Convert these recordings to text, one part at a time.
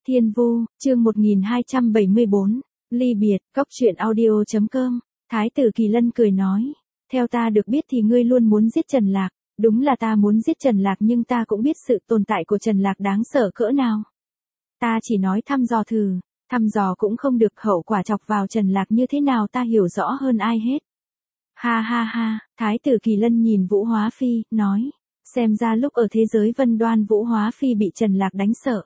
Thiên Vu, chương 1274, ly biệt, cốc truyện audio.com, Thái tử Kỳ Lân cười nói, theo ta được biết thì ngươi luôn muốn giết Trần Lạc, đúng là ta muốn giết Trần Lạc nhưng ta cũng biết sự tồn tại của Trần Lạc đáng sợ cỡ nào. Ta chỉ nói thăm dò thử, thăm dò cũng không được, hậu quả chọc vào Trần Lạc như thế nào ta hiểu rõ hơn ai hết. Ha ha ha, Thái tử Kỳ Lân nhìn Vũ Hóa Phi, nói, xem ra lúc ở thế giới Vân Đoan Vũ Hóa Phi bị Trần Lạc đánh sợ.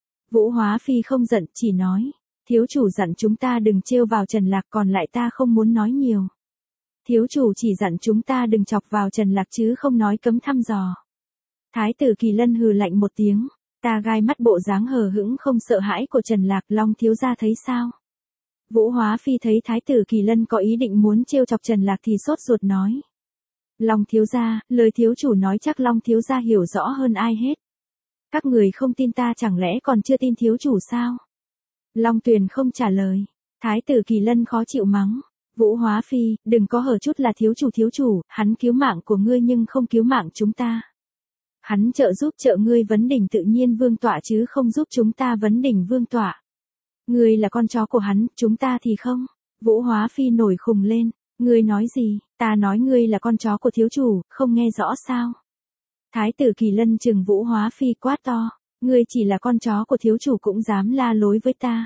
Vũ Hóa Phi không giận, chỉ nói, thiếu chủ dặn chúng ta đừng trêu vào Trần Lạc, còn lại ta không muốn nói nhiều. Thiếu chủ chỉ dặn chúng ta đừng chọc vào Trần Lạc chứ không nói cấm thăm dò. Thái tử Kỳ Lân hừ lạnh một tiếng, ta gai mắt bộ dáng hờ hững không sợ hãi của Trần Lạc, Long thiếu gia thấy sao? Vũ Hóa Phi thấy Thái tử Kỳ Lân có ý định muốn trêu chọc Trần Lạc thì sốt ruột nói. Long thiếu gia, lời thiếu chủ nói chắc Long thiếu gia hiểu rõ hơn ai hết. Các người không tin ta chẳng lẽ còn chưa tin thiếu chủ sao? Long Tuyền không trả lời. Thái tử Kỳ Lân khó chịu mắng. Vũ Hóa Phi, đừng có hở chút là thiếu chủ, hắn cứu mạng của ngươi nhưng không cứu mạng chúng ta. Hắn trợ giúp ngươi vấn đỉnh tự nhiên vương tọa chứ không giúp chúng ta vấn đỉnh vương tọa. Ngươi là con chó của hắn, chúng ta thì không. Vũ Hóa Phi nổi khùng lên. Ngươi nói gì? Ta nói ngươi là con chó của thiếu chủ, không nghe rõ sao? Thái tử Kỳ Lân trừng Vũ Hóa Phi quát to. Ngươi chỉ là con chó của thiếu chủ cũng dám la lối với ta.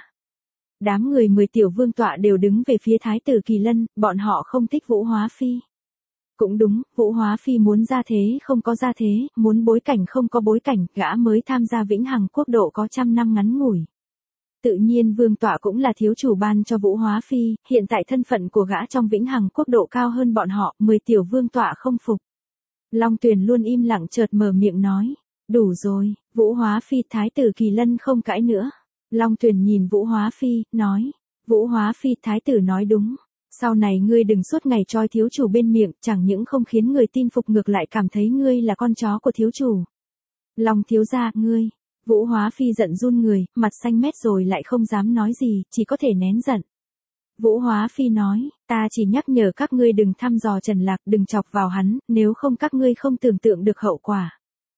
Đám người 10 tiểu vương tọa đều đứng về phía Thái tử Kỳ Lân, bọn họ không thích Vũ Hóa Phi. Cũng đúng, Vũ Hóa Phi muốn ra thế không có ra thế, muốn bối cảnh không có bối cảnh, gã mới tham gia Vĩnh Hằng Quốc độ có trăm năm ngắn ngủi. Tự nhiên vương tọa cũng là thiếu chủ ban cho Vũ Hóa Phi, hiện tại thân phận của gã trong Vĩnh Hằng Quốc độ cao hơn bọn họ, 10 tiểu vương tọa không phục. Long Tuyền luôn im lặng chợt mở miệng nói, đủ rồi, Vũ Hóa Phi. Thái tử Kỳ Lân không cãi nữa. Long Tuyền nhìn Vũ Hóa Phi, nói, Vũ Hóa Phi, thái tử nói đúng. Sau này ngươi đừng suốt ngày trói thiếu chủ bên miệng, chẳng những không khiến người tin phục ngược lại cảm thấy ngươi là con chó của thiếu chủ. Long thiếu gia, ngươi. Vũ Hóa Phi giận run người, mặt xanh mét rồi lại không dám nói gì, chỉ có thể nén giận. Vũ Hóa Phi nói, ta chỉ nhắc nhở các ngươi đừng thăm dò Trần Lạc, đừng chọc vào hắn, nếu không các ngươi không tưởng tượng được hậu quả.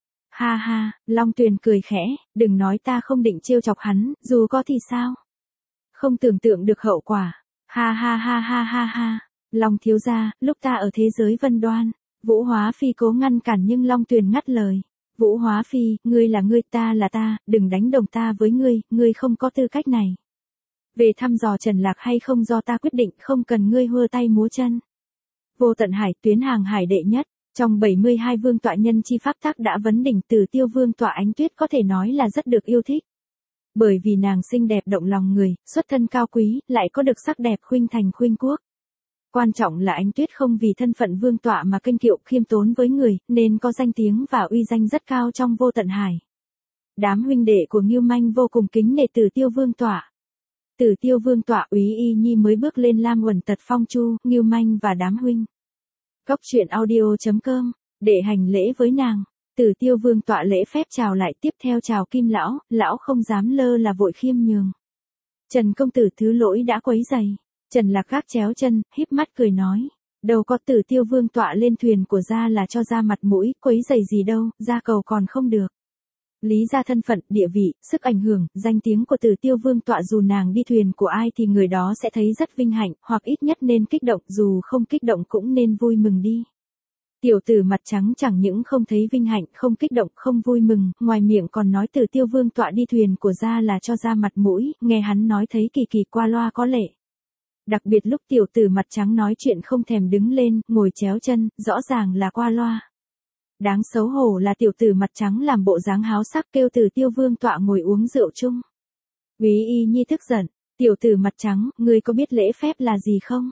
Ha ha, Long Tuyền cười khẽ, đừng nói ta không định trêu chọc hắn, dù có thì sao? Không tưởng tượng được hậu quả. Ha ha ha ha ha ha. Long thiếu gia, lúc ta ở thế giới Vân Đoan, Vũ Hóa Phi cố ngăn cản nhưng Long Tuyền ngắt lời. Vũ Hóa Phi, ngươi là ngươi, ta là ta, đừng đánh đồng ta với ngươi không có tư cách này. Về thăm dò Trần Lạc hay không do ta quyết định, không cần ngươi hơ tay múa chân. Vô Tận Hải, tuyến hàng hải đệ nhất. Trong 72 vương tọa nhân chi pháp tắc đã vấn đỉnh, Tử Tiêu vương tọa Ánh Tuyết có thể nói là rất được yêu thích. Bởi vì nàng xinh đẹp động lòng người, xuất thân cao quý, lại có được sắc đẹp khuynh thành khuynh quốc. Quan trọng là Ánh Tuyết không vì thân phận vương tọa mà kênh kiệu, khiêm tốn với người, nên có danh tiếng và uy danh rất cao trong Vô Tận Hải. Đám huynh đệ của Ngưu Manh vô cùng kính nể Tử Tiêu vương tọa. Tử Tiêu vương tọa Úy Y Nhi mới bước lên Lam Uẩn Tật Phong Chu, Ngưu Manh và đám huynh. Cốc truyện audio.com, để hành lễ với nàng. Tử Tiêu vương tọa lễ phép chào lại, tiếp theo chào Kim lão, lão không dám lơ là vội khiêm nhường. Trần công tử thứ lỗi đã quấy rầy. Trần Lạc gác chéo chân, híp mắt cười nói, đâu có, Tử Tiêu vương tọa lên thuyền của gia là cho ra mặt mũi, quấy rầy gì đâu, gia cầu còn không được. Lý ra thân phận, địa vị, sức ảnh hưởng, danh tiếng của Tử Tiêu vương tọa dù nàng đi thuyền của ai thì người đó sẽ thấy rất vinh hạnh, hoặc ít nhất nên kích động, dù không kích động cũng nên vui mừng đi. Tiểu tử mặt trắng chẳng những không thấy vinh hạnh, không kích động, không vui mừng, ngoài miệng còn nói Tử Tiêu vương tọa đi thuyền của gia là cho ra mặt mũi, nghe hắn nói thấy kỳ kỳ qua loa có lệ. Đặc biệt lúc tiểu tử mặt trắng nói chuyện không thèm đứng lên, ngồi chéo chân, rõ ràng là qua loa. Đáng xấu hổ là tiểu tử mặt trắng làm bộ dáng háo sắc kêu Tử Tiêu vương tọa ngồi uống rượu chung. Úy Y Nhi tức giận, tiểu tử mặt trắng, ngươi có biết lễ phép là gì không?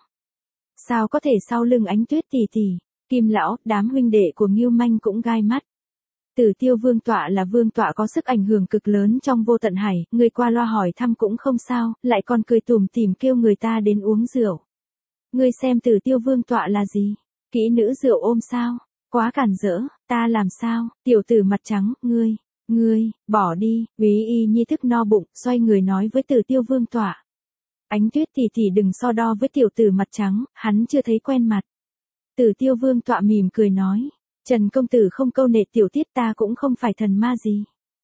Sao có thể sau lưng Ánh Tuyết tỷ tỷ? Kim lão, đám huynh đệ của Ngưu Manh cũng gai mắt. Tử Tiêu vương tọa là vương tọa có sức ảnh hưởng cực lớn trong Vô Tận Hải, người qua loa hỏi thăm cũng không sao, lại còn cười tủm tỉm kêu người ta đến uống rượu. Ngươi xem Tử Tiêu vương tọa là gì? Kỹ nữ rượu ôm sao? Quá cản rỡ, ta làm sao? Tiểu tử mặt trắng, ngươi, bỏ đi. Úy Y Nhi thức no bụng, xoay người nói với Tử Tiêu vương tọa. Ánh Tuyết tỷ tỷ đừng so đo với tiểu tử mặt trắng, hắn chưa thấy quen mặt. Tử Tiêu vương tọa mỉm cười nói, Trần công tử không câu nệ tiểu tiết, ta cũng không phải thần ma gì.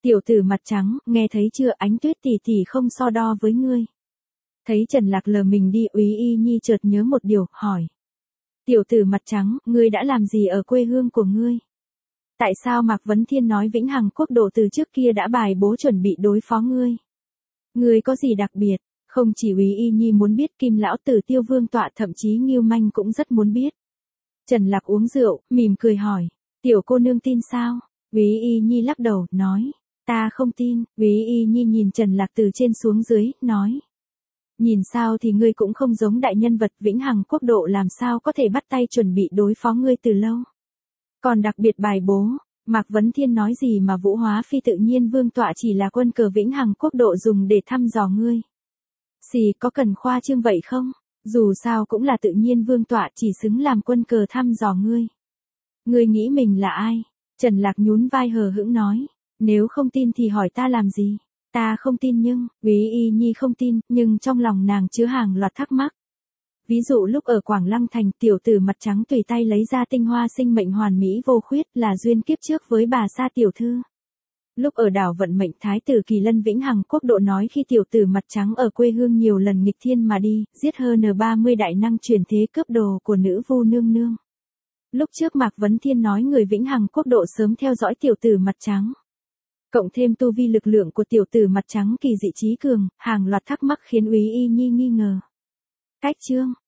Tiểu tử mặt trắng, nghe thấy chưa, Ánh Tuyết tỷ tỷ không so đo với ngươi. Thấy Trần Lạc lờ mình đi, Úy Y Nhi chợt nhớ một điều, hỏi. Tiểu tử mặt trắng, ngươi đã làm gì ở quê hương của ngươi? Tại sao Mạc Vấn Thiên nói Vĩnh Hằng Quốc độ từ trước kia đã bài bố chuẩn bị đối phó ngươi? Ngươi có gì đặc biệt? Không chỉ Úy Y Nhi muốn biết, Kim lão tử Tiêu Vương tọa thậm chí Ngưu Manh cũng rất muốn biết. Trần Lạc uống rượu, mỉm cười hỏi. Tiểu cô nương tin sao? Úy Y Nhi lắc đầu, nói. Ta không tin. Úy Y Nhi nhìn Trần Lạc từ trên xuống dưới, nói. Nhìn sao thì ngươi cũng không giống đại nhân vật, Vĩnh Hằng Quốc độ làm sao có thể bắt tay chuẩn bị đối phó ngươi từ lâu. Còn đặc biệt bài bố, Mạc Vấn Thiên nói gì mà Vũ Hóa Phi tự nhiên vương tọa chỉ là quân cờ Vĩnh Hằng Quốc độ dùng để thăm dò ngươi. Xì, có cần khoa trương vậy không? Dù sao cũng là tự nhiên vương tọa, chỉ xứng làm quân cờ thăm dò ngươi. Ngươi nghĩ mình là ai? Trần Lạc nhún vai hờ hững nói. Nếu không tin thì hỏi ta làm gì? Ta không tin nhưng, Úy Y Nhi không tin, nhưng trong lòng nàng chứa hàng loạt thắc mắc. Ví dụ lúc ở Quảng Lăng Thành, tiểu tử mặt trắng tùy tay lấy ra tinh hoa sinh mệnh hoàn mỹ vô khuyết, là duyên kiếp trước với bà Sa tiểu thư. Lúc ở đảo vận mệnh, thái tử Kỳ Lân Vĩnh Hằng Quốc độ nói khi tiểu tử mặt trắng ở quê hương nhiều lần nghịch thiên mà đi, giết hơn 30 đại năng truyền thế cướp đồ của nữ vu nương nương. Lúc trước Mạc Vấn Thiên nói người Vĩnh Hằng Quốc độ sớm theo dõi tiểu tử mặt trắng. Cộng thêm tu vi lực lượng của tiểu tử mặt trắng kỳ dị trí cường, hàng loạt thắc mắc khiến Úy Y Nhi nghi ngờ. Cách chương